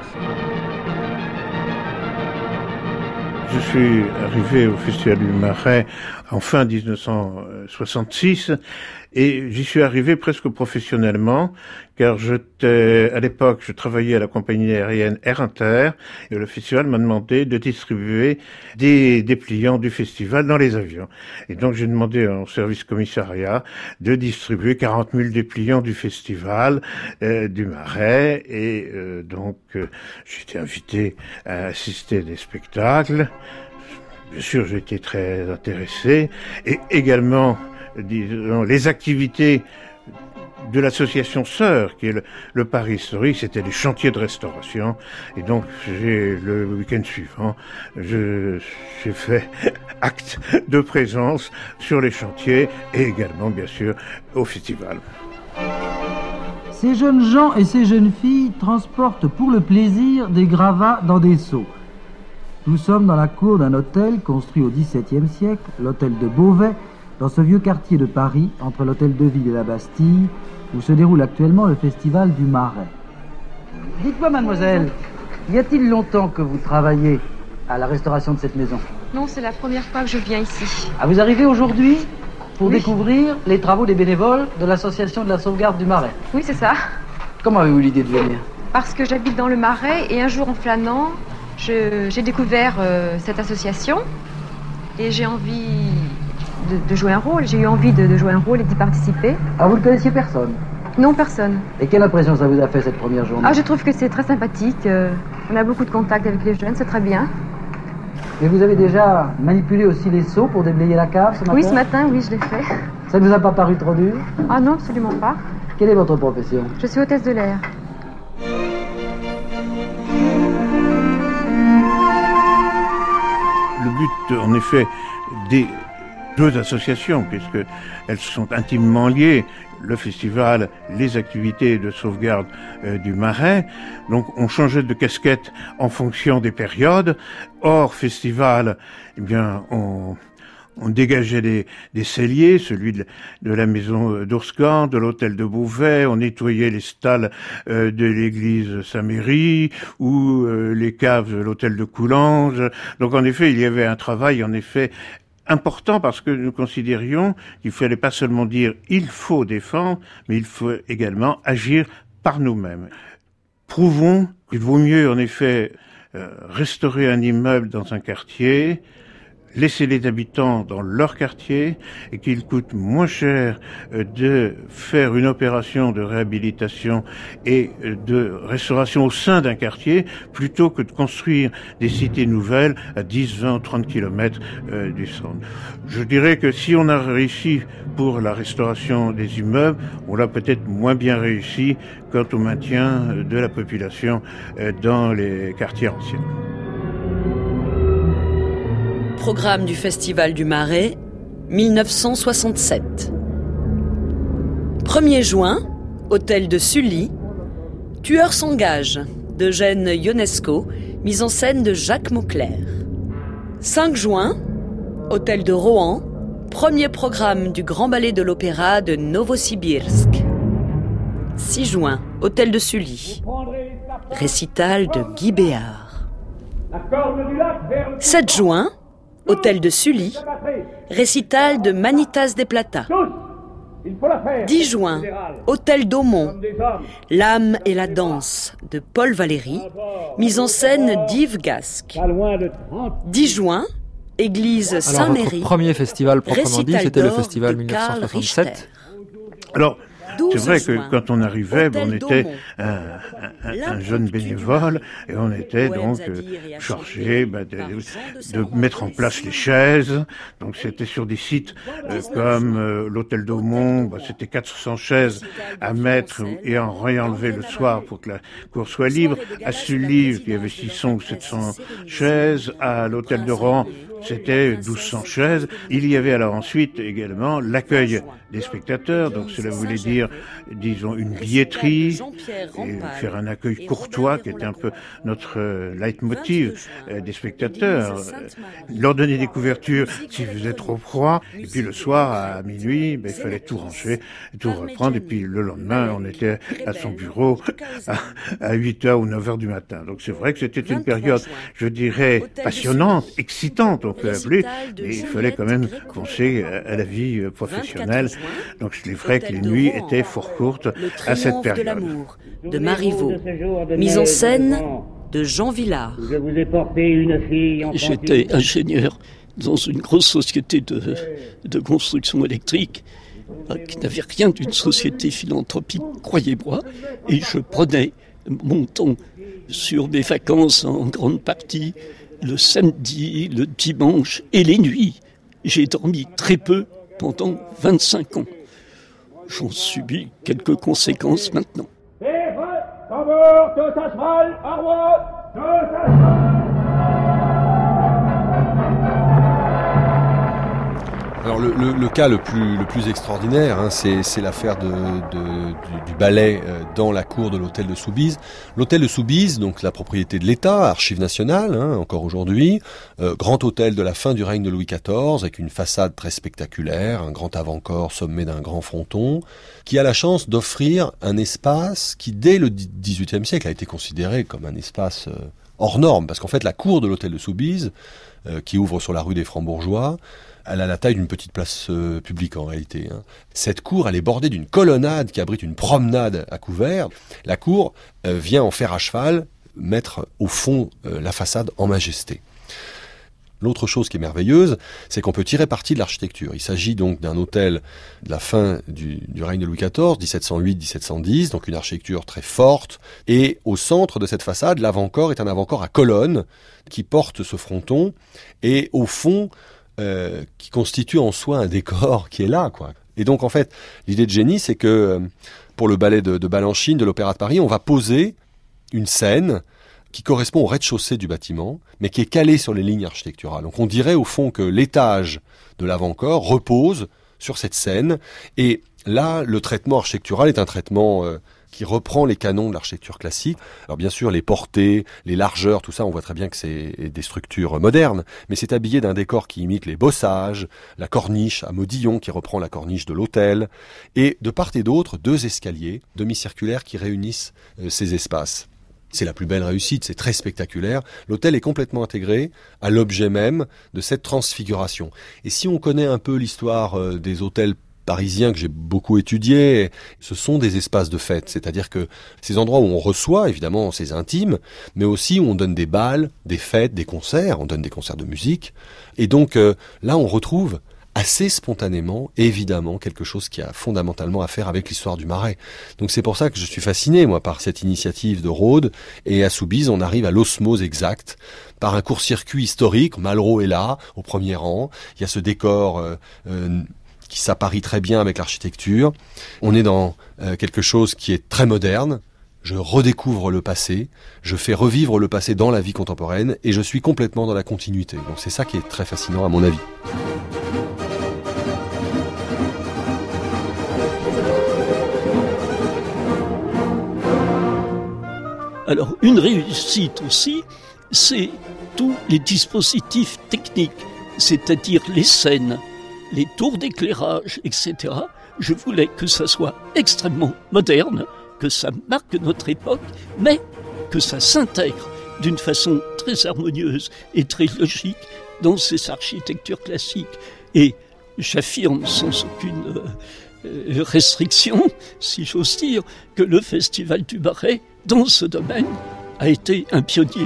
Je suis arrivé au Festival du Marais en fin dix-neuf cent soixante-six et j'y suis arrivé presque professionnellement car j'étais, à l'époque, je travaillais à la compagnie aérienne Air Inter et le festival m'a demandé de distribuer des dépliants du festival dans les avions. Et donc j'ai demandé au service commissariat de distribuer quarante mille dépliants du festival euh, du Marais et euh, donc euh, j'ai été invité à assister à des spectacles. Bien sûr, j'ai été très intéressé et également, disons, les activités de l'association Sœur, qui est le, le Paris historique, c'était les chantiers de restauration. Et donc, j'ai, le week-end suivant, je, j'ai fait acte de présence sur les chantiers et également, bien sûr, au festival. Ces jeunes gens et ces jeunes filles transportent pour le plaisir des gravats dans des seaux. Nous sommes dans la cour d'un hôtel construit au dix-septième siècle, l'hôtel de Beauvais, dans ce vieux quartier de Paris, entre l'hôtel de ville et la Bastille, où se déroule actuellement le festival du Marais. Dites-moi, mademoiselle, y a-t-il longtemps que vous travaillez à la restauration de cette maison? Non, c'est la première fois que je viens ici. Ah, vous arrivez aujourd'hui pour Oui. découvrir les travaux des bénévoles de l'association de la sauvegarde du Marais? Oui, c'est ça. Comment avez-vous l'idée de venir? Parce que j'habite dans le Marais et un jour en flânant, je, j'ai découvert euh, cette association et j'ai envie de, de jouer un rôle. J'ai eu envie de, de jouer un rôle et d'y participer. Ah, vous ne connaissiez personne? Non, personne. Et quelle impression ça vous a fait cette première journée? Ah, je trouve que c'est très sympathique. euh, on a beaucoup de contacts avec les jeunes, c'est très bien. Et vous avez déjà manipulé aussi les seaux pour déblayer la cave ce matin? Oui, ce matin, oui, je l'ai fait. Ça ne vous a pas paru trop dur? Ah non, absolument pas. Quelle est votre profession? Je suis hôtesse de l'air. Le but, en effet, des deux associations, puisqu'elles sont intimement liées, le festival, les activités de sauvegarde euh, du Marais. Donc on changeait de casquette en fonction des périodes. Hors festival, eh bien, on... On dégageait des, des celliers, celui de, de la maison d'Orscan, de l'hôtel de Beauvais, on nettoyait les stalles euh, de l'église Saint-Méry ou euh, les caves de l'hôtel de Coulanges. Donc en effet, il y avait un travail en effet important parce que nous considérions qu'il fallait pas seulement dire il faut défendre, mais il faut également agir par nous-mêmes. Prouvons qu'il vaut mieux en effet euh, restaurer un immeuble dans un quartier, laisser les habitants dans leur quartier et qu'il coûte moins cher de faire une opération de réhabilitation et de restauration au sein d'un quartier plutôt que de construire des cités nouvelles à dix, vingt, trente kilomètres euh, du centre. Je dirais que si on a réussi pour la restauration des immeubles, on l'a peut-être moins bien réussi quant au maintien de la population euh, dans les quartiers anciens. Programme du Festival du Marais, dix-neuf cent soixante-sept. premier juin, Hôtel de Sully, Tueur s'engage, d'Eugène Ionesco, mise en scène de Jacques Mauclair. cinq juin, Hôtel de Rohan, premier programme du Grand Ballet de l'Opéra de Novosibirsk. six juin, Hôtel de Sully, récital de Guy Béard. sept juin, Hôtel de Sully, récital de Manitas de Plata. dix juin, Hôtel d'Aumont, L'âme et la danse de Paul Valéry, mise en scène d'Yves Gasque. dix juin, Église Saint-Méry. Votre premier festival proprement dit, c'était le festival dix-neuf cent soixante-sept. Alors, c'est vrai que quand on arrivait, on était un, un, un jeune bénévole et on était donc euh, chargé bah, de, de mettre en place les chaises. Donc c'était sur des sites euh, comme euh, l'hôtel d'Aumont, bah, c'était quatre cents chaises à mettre et à en réenlever le soir pour que la cour soit libre. À Sully, il y avait six cents ou sept cents chaises. À l'hôtel de Rohan, c'était douze cents chaises. Il y avait alors ensuite également l'accueil des spectateurs, donc cela voulait dire, disons, une billetterie, et faire un accueil courtois, qui était un peu notre euh, leitmotiv euh, des spectateurs. Leur donner des couvertures s'il faisait trop froid, et puis le soir, à minuit, ben, il fallait tout ranger, tout reprendre, et puis le lendemain, on était à son bureau à, à huit heures ou neuf heures du matin. Donc c'est vrai que c'était une période, je dirais, passionnante, excitante, on peut appeler, mais il fallait quand même penser à la vie professionnelle. Donc c'est vrai que les nuits étaient fort courtes à cette période. De l'amour de Marivaux, mise en scène de Jean Villard. Je vous ai porté une fille en J'étais ingénieur dans une grosse société de, de construction électrique qui n'avait rien d'une société philanthropique, croyez-moi, et je prenais mon temps sur mes vacances en grande partie le samedi, le dimanche et les nuits. J'ai dormi très peu pendant vingt-cinq ans. J'en subis quelques conséquences maintenant. Alors le, le, le cas le plus, le plus extraordinaire, hein, c'est, c'est l'affaire de, de, du, du ballet euh, dans la cour de l'hôtel de Soubise. L'hôtel de Soubise, donc la propriété de l'État, Archives nationales, hein, encore aujourd'hui, euh, grand hôtel de la fin du règne de Louis quatorze, avec une façade très spectaculaire, un grand avant-corps sommé d'un grand fronton, qui a la chance d'offrir un espace qui, dès le dix-huitième siècle, a été considéré comme un espace euh, hors norme, parce qu'en fait la cour de l'hôtel de Soubise, euh, qui ouvre sur la rue des Francs-Bourgeois, elle a la taille d'une petite place euh, publique en réalité. Hein. Cette cour, elle est bordée d'une colonnade qui abrite une promenade à couvert. La cour euh, vient en fer à cheval mettre au fond euh, la façade en majesté. L'autre chose qui est merveilleuse, c'est qu'on peut tirer parti de l'architecture. Il s'agit donc d'un hôtel de la fin du, du règne de Louis quatorze, dix-sept cent huit dix-sept cent dix, donc une architecture très forte. Et au centre de cette façade, l'avant-corps est un avant-corps à colonnes qui porte ce fronton. Et au fond, Euh, qui constitue en soi un décor qui est là, quoi. Et donc, en fait, l'idée de génie, c'est que euh, pour le ballet de, de Balanchine, de l'Opéra de Paris, on va poser une scène qui correspond au rez-de-chaussée du bâtiment, mais qui est calée sur les lignes architecturales. Donc, on dirait au fond que l'étage de l'avant-corps repose sur cette scène. Et là, le traitement architectural est un traitement euh, qui reprend les canons de l'architecture classique. Alors bien sûr, les portées, les largeurs, tout ça, on voit très bien que c'est des structures modernes, mais c'est habillé d'un décor qui imite les bossages, la corniche à modillon qui reprend la corniche de l'hôtel, et de part et d'autre, deux escaliers demi-circulaires qui réunissent euh, ces espaces. C'est la plus belle réussite, c'est très spectaculaire. L'hôtel est complètement intégré à l'objet même de cette transfiguration. Et si on connaît un peu l'histoire euh, des hôtels parisien que j'ai beaucoup étudié, ce sont des espaces de fête. C'est-à-dire que ces endroits où on reçoit, évidemment, ses intimes, mais aussi où on donne des bals, des fêtes, des concerts, on donne des concerts de musique. Et donc euh, là, on retrouve assez spontanément, évidemment, quelque chose qui a fondamentalement à faire avec l'histoire du Marais. Donc c'est pour ça que je suis fasciné, moi, par cette initiative de Rhodes. Et à Soubise, on arrive à l'osmose exacte, par un court-circuit historique. Malraux est là, au premier rang. Il y a ce décor euh, euh, qui s'apparie très bien avec l'architecture. On est dans euh, quelque chose qui est très moderne. Je redécouvre le passé, je fais revivre le passé dans la vie contemporaine, et je suis complètement dans la continuité. Donc c'est ça qui est très fascinant à mon avis. Alors, une réussite aussi, c'est tous les dispositifs techniques, c'est-à-dire les scènes, les tours d'éclairage, et cetera. Je voulais que ça soit extrêmement moderne, que ça marque notre époque, mais que ça s'intègre d'une façon très harmonieuse et très logique dans ces architectures classiques. Et j'affirme sans aucune euh, restriction, si j'ose dire, que le Festival du Marais, dans ce domaine, a été un pionnier.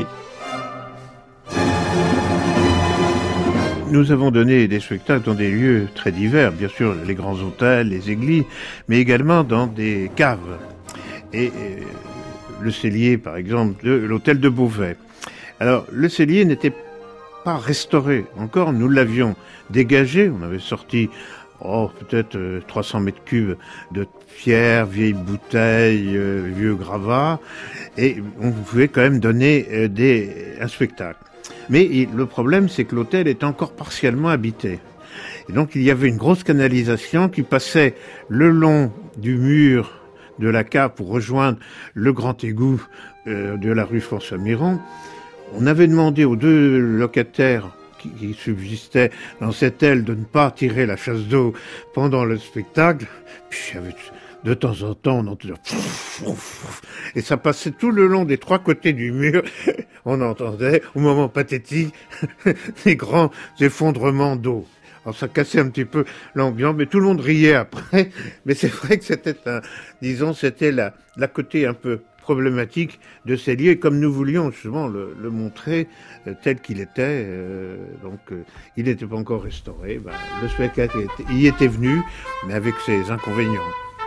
Nous avons donné des spectacles dans des lieux très divers, bien sûr les grands hôtels, les églises, mais également dans des caves. Et euh, le cellier, par exemple, de l'hôtel de Beauvais. Alors, le cellier n'était pas restauré. Encore, nous l'avions dégagé. On avait sorti, oh, peut-être euh, trois cents mètres cubes de pierre, vieilles bouteilles, euh, vieux gravats. Et on pouvait quand même donner euh, des, un spectacle. Mais il, le problème, c'est que l'hôtel est encore partiellement habité. Et donc, il y avait une grosse canalisation qui passait le long du mur de la cave pour rejoindre le grand égout euh, de la rue François-Mirand. On avait demandé aux deux locataires qui, qui subsistaient dans cette aile de ne pas tirer la chasse d'eau pendant le spectacle. Puis il y avait, de temps en temps, on entendait... Et ça passait tout le long des trois côtés du mur. On entendait, au moment pathétique, des grands effondrements d'eau. Alors ça cassait un petit peu l'ambiance, mais tout le monde riait après. Mais c'est vrai que c'était un, disons, c'était la, la côté un peu problématique de ces lieux, comme nous voulions justement le, le montrer euh, tel qu'il était. Euh, donc, euh, il n'était pas encore restauré. Ben, le spectacle était, y était venu, mais avec ses inconvénients.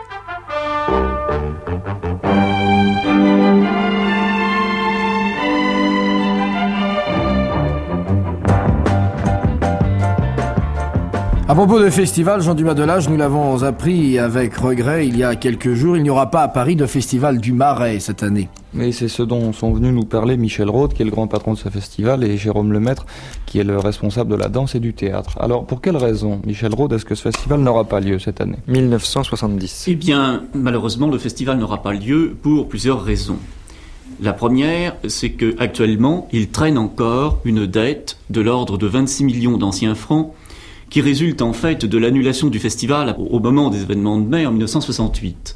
À propos de festival, Jean Dumas Delage, nous l'avons appris avec regret il y a quelques jours, il n'y aura pas à Paris de festival du Marais cette année. Mais c'est ce dont sont venus nous parler Michel Rhodes, qui est le grand patron de ce festival, et Jérôme Lemaître, qui est le responsable de la danse et du théâtre. Alors, pour quelle raison, Michel Rhodes, est-ce que ce festival n'aura pas lieu cette année ? mille neuf cent soixante-dix. Eh bien, malheureusement, le festival n'aura pas lieu pour plusieurs raisons. La première, c'est qu'actuellement, il traîne encore une dette de l'ordre de vingt-six millions d'anciens francs, qui résulte en fait de l'annulation du festival au moment des événements de mai en mille neuf cent soixante-huit.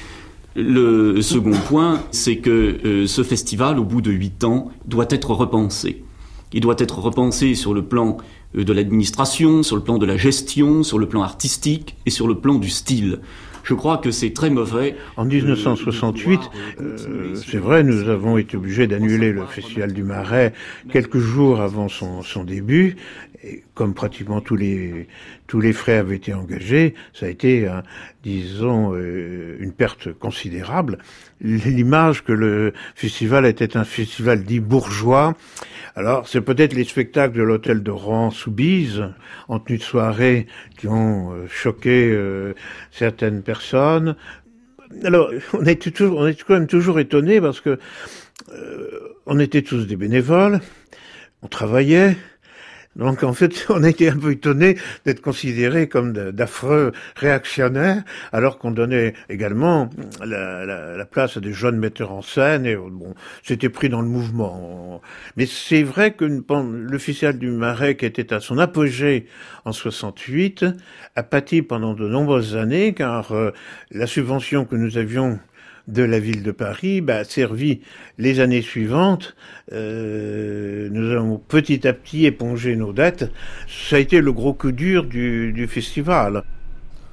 Le second point, c'est que euh, ce festival, au bout de huit ans, doit être repensé. Il doit être repensé sur le plan euh, de l'administration, sur le plan de la gestion, sur le plan artistique et sur le plan du style. Je crois que c'est très mauvais. En dix-neuf cent soixante-huit, euh, c'est vrai, nous avons été obligés d'annuler le Festival du Marais quelques jours avant son, son début. Et comme pratiquement tous les tous les frais avaient été engagés, ça a été, un, disons, euh, une perte considérable. L'image que le festival était un festival dit bourgeois. Alors, c'est peut-être les spectacles de l'hôtel de Rohan-Soubise, en tenue de soirée, qui ont euh, choqué euh, certaines personnes. Alors, on était toujours, on était quand même toujours étonnés parce que euh, on était tous des bénévoles, on travaillait. Donc en fait, on a été un peu étonnés d'être considérés comme d'affreux réactionnaires, alors qu'on donnait également la, la, la place à des jeunes metteurs en scène, et bon, c'était pris dans le mouvement. Mais c'est vrai que le Festival du Marais, qui était à son apogée en soixante-huit, a pâti pendant de nombreuses années, car euh, la subvention que nous avions de la ville de Paris, bah, a servi les années suivantes. Euh, nous avons petit à petit épongé nos dettes. Ça a été le gros coup dur du, du festival.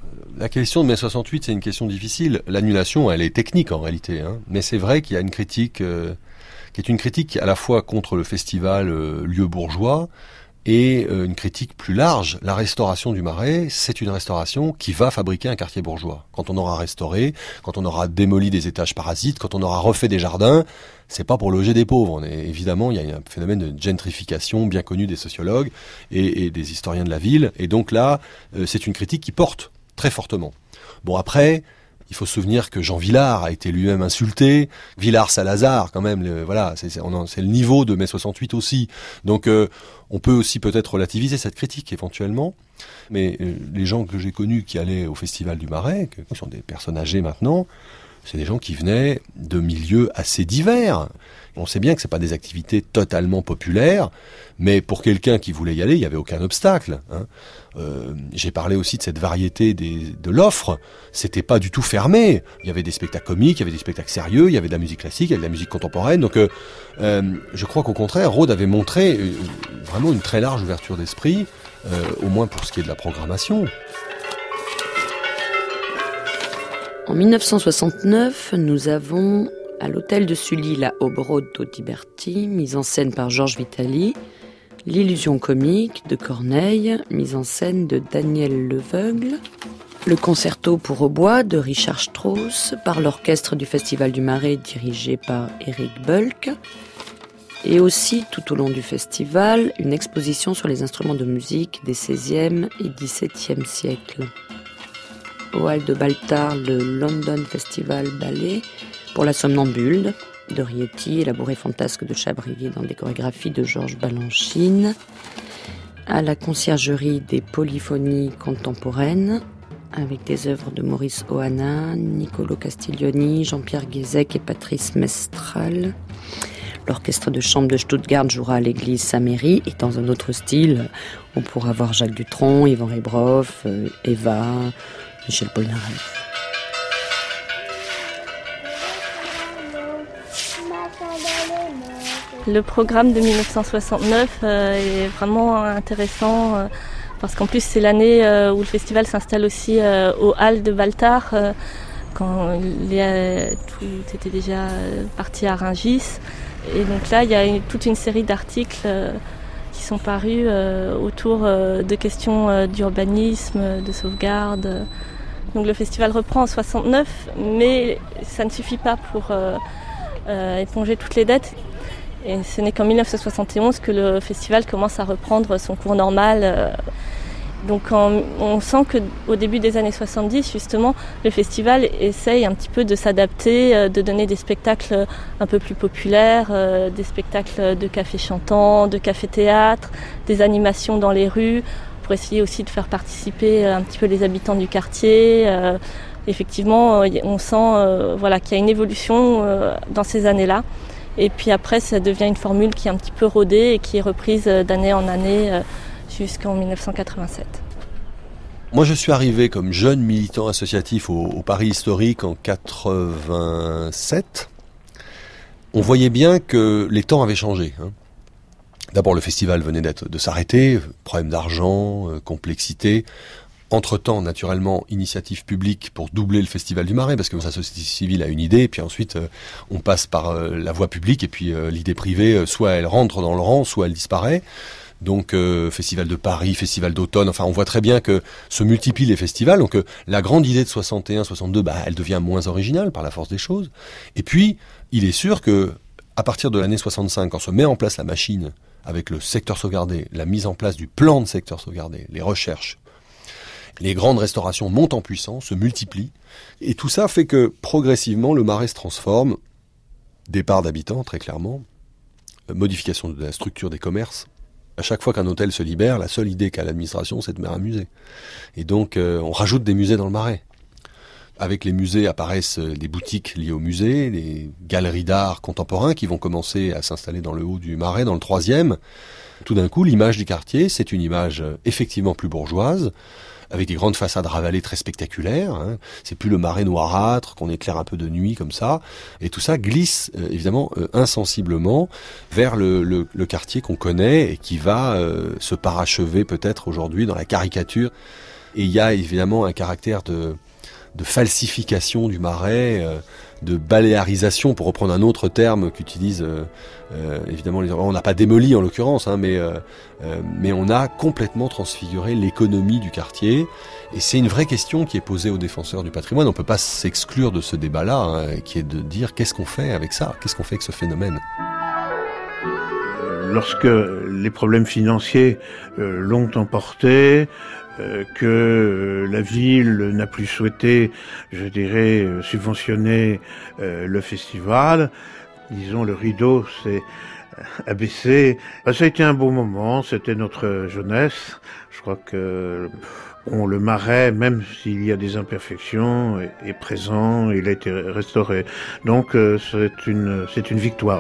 La question de mai soixante-huit, c'est une question difficile. L'annulation, elle est technique en réalité, hein. Mais c'est vrai qu'il y a une critique euh, qui est une critique à la fois contre le festival euh, lieu bourgeois et euh, une critique plus large. La restauration du Marais, c'est une restauration qui va fabriquer un quartier bourgeois. Quand on aura restauré, quand on aura démoli des étages parasites, quand on aura refait des jardins, c'est pas pour loger des pauvres. On est, évidemment, il y a un phénomène de gentrification bien connu des sociologues et, et des historiens de la ville. Et donc là, euh, c'est une critique qui porte très fortement. Bon, après, il faut se souvenir que Jean Vilar a été lui-même insulté. Villars-Salazar, quand même, le, voilà, c'est, c'est, on en, c'est le niveau de mai soixante-huit aussi. Donc, euh, on peut aussi peut-être relativiser cette critique éventuellement. Mais euh, les gens que j'ai connus qui allaient au Festival du Marais, qui sont des personnes âgées maintenant, c'est des gens qui venaient de milieux assez divers. On sait bien que c'est pas des activités totalement populaires, mais pour quelqu'un qui voulait y aller, il n'y avait aucun obstacle, hein. Euh, j'ai parlé aussi de cette variété des, de l'offre. C'était pas du tout fermé. Il y avait des spectacles comiques, il y avait des spectacles sérieux, il y avait de la musique classique, il y avait de la musique contemporaine. Donc, euh, euh, je crois qu'au contraire, Rhodes avait montré euh, vraiment une très large ouverture d'esprit, euh, au moins pour ce qui est de la programmation. En dix-neuf cent soixante-neuf, nous avons à l'hôtel de Sully la Aube d'Audiberti, mise en scène par Georges Vitali, L'illusion comique de Corneille, mise en scène de Daniel Leveugle, le concerto pour hautbois de Richard Strauss par l'orchestre du Festival du Marais dirigé par Éric Bölk, et aussi tout au long du festival une exposition sur les instruments de musique des seizième et dix-septième siècles. Au hall de Baltar, le London Festival Ballet pour la Somnambule de Rieti et la bourrée fantasque de Chabrier dans des chorégraphies de Georges Balanchine, à la conciergerie des polyphonies contemporaines avec des œuvres de Maurice Ohana, Niccolo Castiglioni, Jean-Pierre Guézec et Patrice Mestral. L'orchestre de chambre de Stuttgart jouera à l'église Saint-Méry, et dans un autre style, on pourra voir Jacques Dutronc, Yvan Rebroff, Eva, Michel Polnareff. Le programme de dix-neuf cent soixante-neuf euh, est vraiment intéressant euh, parce qu'en plus c'est l'année euh, où le festival s'installe aussi euh, au hall de Baltar euh, quand les, euh, tout était déjà parti à Rungis. Et donc là il y a une, toute une série d'articles euh, qui sont parus euh, autour euh, de questions euh, d'urbanisme, de sauvegarde. Donc le festival reprend en soixante-neuf, mais ça ne suffit pas pour euh, euh, éponger toutes les dettes. Et ce n'est qu'en dix-neuf cent soixante et onze que le festival commence à reprendre son cours normal. Donc en, on sent qu'au début des années soixante-dix, justement, le festival essaye un petit peu de s'adapter, de donner des spectacles un peu plus populaires, des spectacles de café chantant, de café-théâtre, des animations dans les rues, pour essayer aussi de faire participer un petit peu les habitants du quartier. Effectivement, on sent voilà, qu'il y a une évolution dans ces années-là. Et puis après, ça devient une formule qui est un petit peu rodée et qui est reprise d'année en année jusqu'en dix-neuf cent quatre-vingt-sept. Moi, je suis arrivé comme jeune militant associatif au, au Paris historique en quatre-vingt-sept. On voyait bien que les temps avaient changé, hein. D'abord, le festival venait d'être, de s'arrêter, problème d'argent, euh, complexité. Entre-temps, naturellement, initiative publique pour doubler le Festival du Marais, parce que la société civile a une idée, et puis ensuite, euh, on passe par euh, la voie publique, et puis euh, l'idée privée, euh, soit elle rentre dans le rang, soit elle disparaît. Donc, euh, Festival de Paris, Festival d'automne, enfin, on voit très bien que se multiplient les festivals, donc euh, la grande idée de soixante et un soixante-deux, bah, elle devient moins originale par la force des choses. Et puis, il est sûr que, à partir de l'année soixante-cinq, quand se met en place la machine, avec le secteur sauvegardé, la mise en place du plan de secteur sauvegardé, les recherches, les grandes restaurations montent en puissance, se multiplient, et tout ça fait que progressivement le Marais se transforme, départ d'habitants très clairement, modification de la structure des commerces. À chaque fois qu'un hôtel se libère, la seule idée qu'a l'administration, c'est de mettre un musée. Et donc euh, on rajoute des musées dans le Marais. Avec les musées apparaissent des boutiques liées aux musées, des galeries d'art contemporains qui vont commencer à s'installer dans le haut du Marais, dans le troisième. Tout d'un coup, l'image du quartier, c'est une image effectivement plus bourgeoise, avec des grandes façades ravalées très spectaculaires, hein. C'est plus le Marais noirâtre qu'on éclaire un peu de nuit comme ça, et tout ça glisse euh, évidemment euh, insensiblement vers le, le, le quartier qu'on connaît et qui va euh, se parachever peut-être aujourd'hui dans la caricature. Et il y a évidemment un caractère de, de falsification du Marais, euh, de baléarisation, pour reprendre un autre terme qu'utilisent euh, euh, évidemment les... On n'a pas démoli en l'occurrence, hein, mais, euh, euh, mais on a complètement transfiguré l'économie du quartier. Et c'est une vraie question qui est posée aux défenseurs du patrimoine. On ne peut pas s'exclure de ce débat-là, hein, qui est de dire qu'est-ce qu'on fait avec ça, qu'est-ce qu'on fait avec ce phénomène. Lorsque les problèmes financiers euh, l'ont emporté, euh, que euh, la ville n'a plus souhaité, je dirais, euh, subventionner euh, le festival, disons, le rideau s'est abaissé. Ben, ça a été un beau moment, c'était notre jeunesse. Je crois que bon, le Marais, même s'il y a des imperfections, est, est présent, il a été restauré. Donc euh, c'est une, c'est une victoire.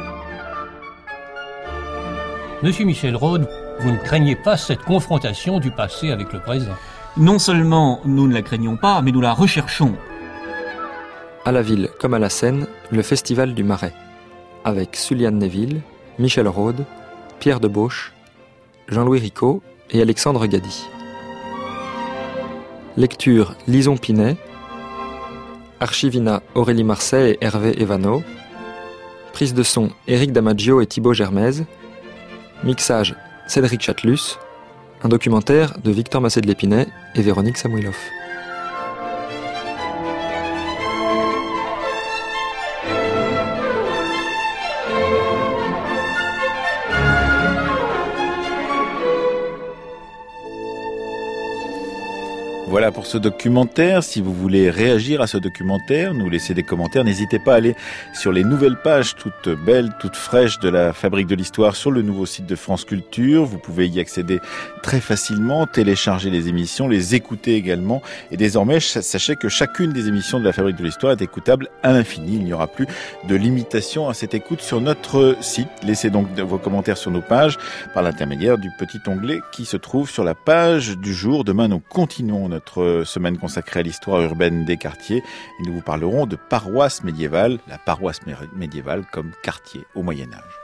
Monsieur Michel Rode, vous ne craignez pas cette confrontation du passé avec le présent? Non seulement nous ne la craignons pas, mais nous la recherchons. À la ville comme à la Seine, le Festival du Marais, avec Suliane Neville, Michel Rode, Pierre Debauche, Jean-Louis Ricot et Alexandre Gady. Lecture Lison Pinet, Archivina Aurélie Marseille et Hervé Evano, prise de son Éric Damaggio et Thibaut Germaise, mixage Cédric Chatelus, un documentaire de Victor Massé de l'Épinay et Véronique Samuilov. Voilà pour ce documentaire. Si vous voulez réagir à ce documentaire, nous laisser des commentaires, n'hésitez pas à aller sur les nouvelles pages toutes belles, toutes fraîches de la Fabrique de l'Histoire sur le nouveau site de France Culture. Vous pouvez y accéder très facilement, télécharger les émissions, les écouter également. Et désormais, sachez que chacune des émissions de la Fabrique de l'Histoire est écoutable à l'infini. Il n'y aura plus de limitation à cette écoute sur notre site. Laissez donc vos commentaires sur nos pages par l'intermédiaire du petit onglet qui se trouve sur la page du jour. Demain, nous continuons notre semaine consacrée à l'histoire urbaine des quartiers et nous vous parlerons de paroisse médiévale, la paroisse médiévale comme quartier au Moyen-Âge.